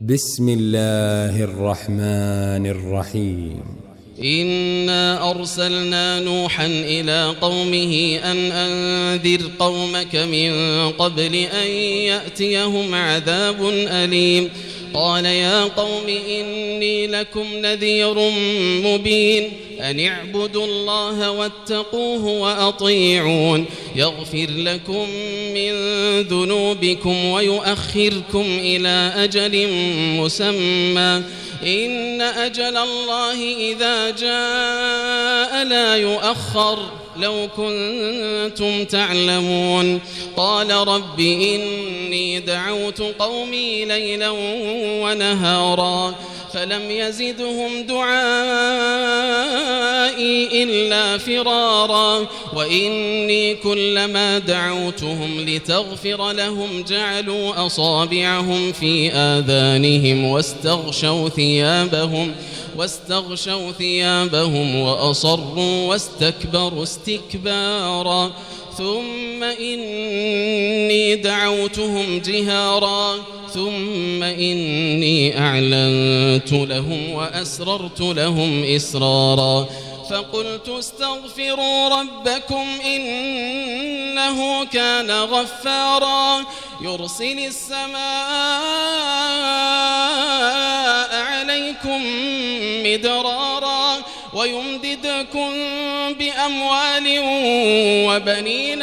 بسم الله الرحمن الرحيم. إنا أرسلنا نوحا إلى قومه أن أنذر قومك من قبل أن يأتيهم عذاب أليم. قال يا قوم إني لكم نذير مبين أن اعبدوا الله واتقوه وأطيعون يغفر لكم من ذنوبكم ويؤخركم إلى أجل مسمى إن أجل الله إذا جاء لا يؤخر لو كنتم تعلمون. قال رب إني دعوت قومي ليلا ونهارا فلم يزدهم دعائي إلا فرارا وإني كلما دعوتهم لتغفر لهم جعلوا أصابعهم في آذانهم واستغشوا ثيابهم وأصروا واستكبروا استكبارا ثم إني دعوتهم جهارا ثم إني أعلنت لهم وأسررت لهم إسرارا فقلت استغفروا ربكم إنه كان غفارا يرسل السماء عليكم مدرارا ويمددكم بأموال وبنين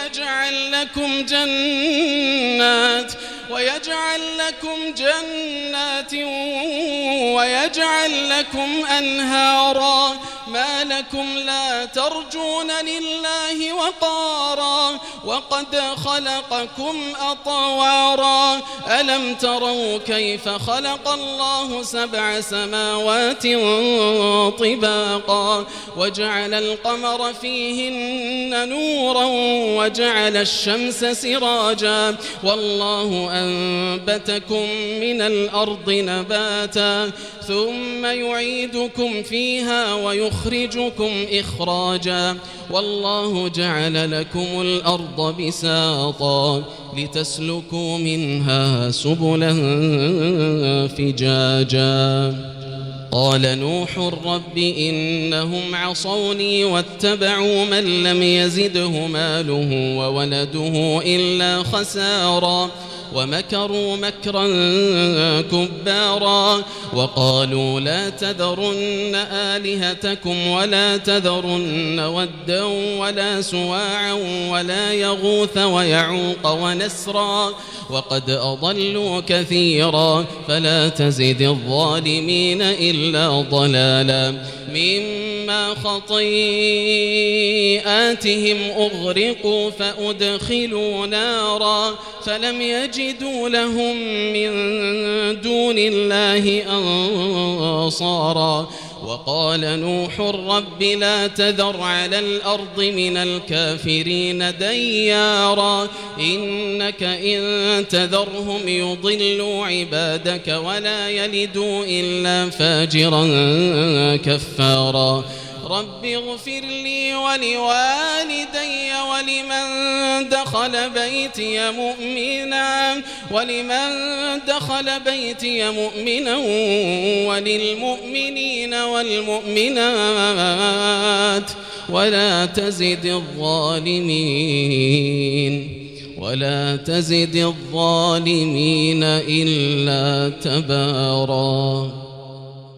ويجعل لكم أنهارا ما لكم لا ترجون لله وقارا وقد خلقكم أطوارا ألم تروا كيف خلق الله 7 سماوات طباقا وجعل القمر فيهن نورا وجعل الشمس سراجا والله أنبتكم من الأرض نباتا ثم يعيدكم فيها ويخرجكم إخراجا والله جعل لكم الأرض بساطا لتسلكوا منها سبلا فجاجا. قال نوح رب إنهم عصوني واتبعوا من لم يزده ماله وولده إلا خسارا ومكروا مكرا كبارا وقالوا لا تذرن آلهتكم ولا تذرن ودا ولا سواعا ولا يغوث ويعوق ونسرا وقد أضلوا كثيرا فلا تزد الظالمين إلا ضلالا مما خطيئاتهم أغرقوا فأدخلوا نارا فلم يجدوا لهم من دون الله أنصارا وقال نوح رب لا تذر على الأرض من الكافرين ديارا إنك إن تذرهم يضلوا عبادك ولا يلدوا إلا فاجرا كفارا رب اغفر لي ولوالدي ولمن دخل بيتي مؤمنا وللمؤمنين والمؤمنات ولا تزد الظالمين إلا تبارا.